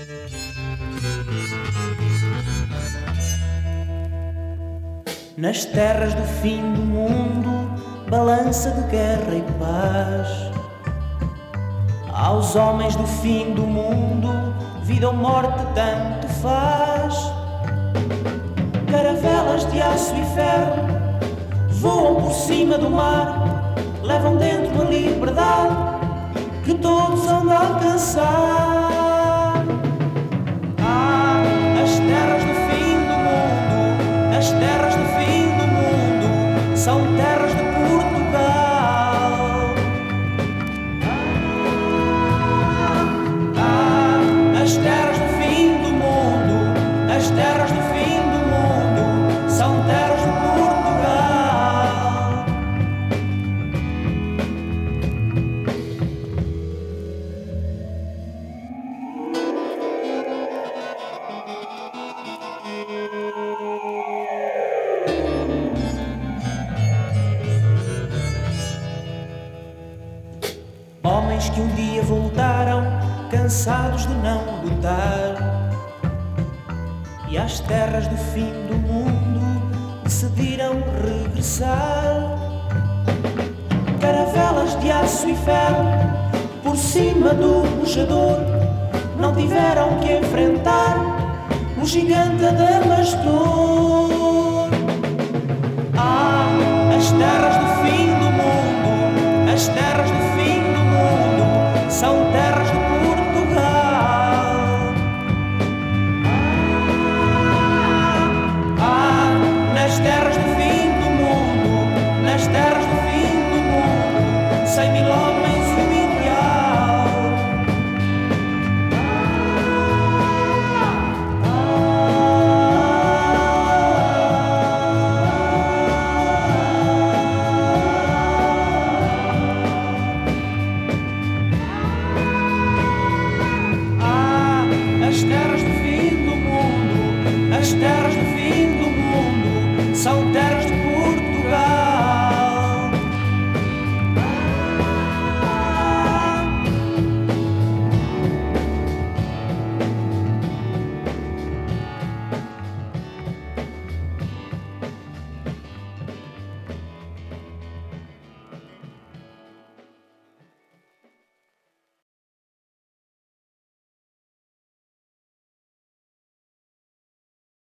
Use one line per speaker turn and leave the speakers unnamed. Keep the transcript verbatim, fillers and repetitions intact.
Nas terras do fim do mundo, balança de guerra e paz. Aos homens do fim do mundo, vida ou morte tanto faz. Caravelas de aço e ferro voam por cima do mar, levam dentro a liberdade que todos hão de alcançar. Ah, as terras do fim do mundo, as terras do fim do mundo, são terras de Portugal. Ah, ah, as terras do fim do mundo, as terras do fim do mundo, são terras de Portugal. Homens que um dia voltaram, cansados de não lutar, e às terras do fim do mundo decidiram regressar. Caravelas de aço e ferro por cima do mojador, não tiveram que enfrentar o gigante Adamastor.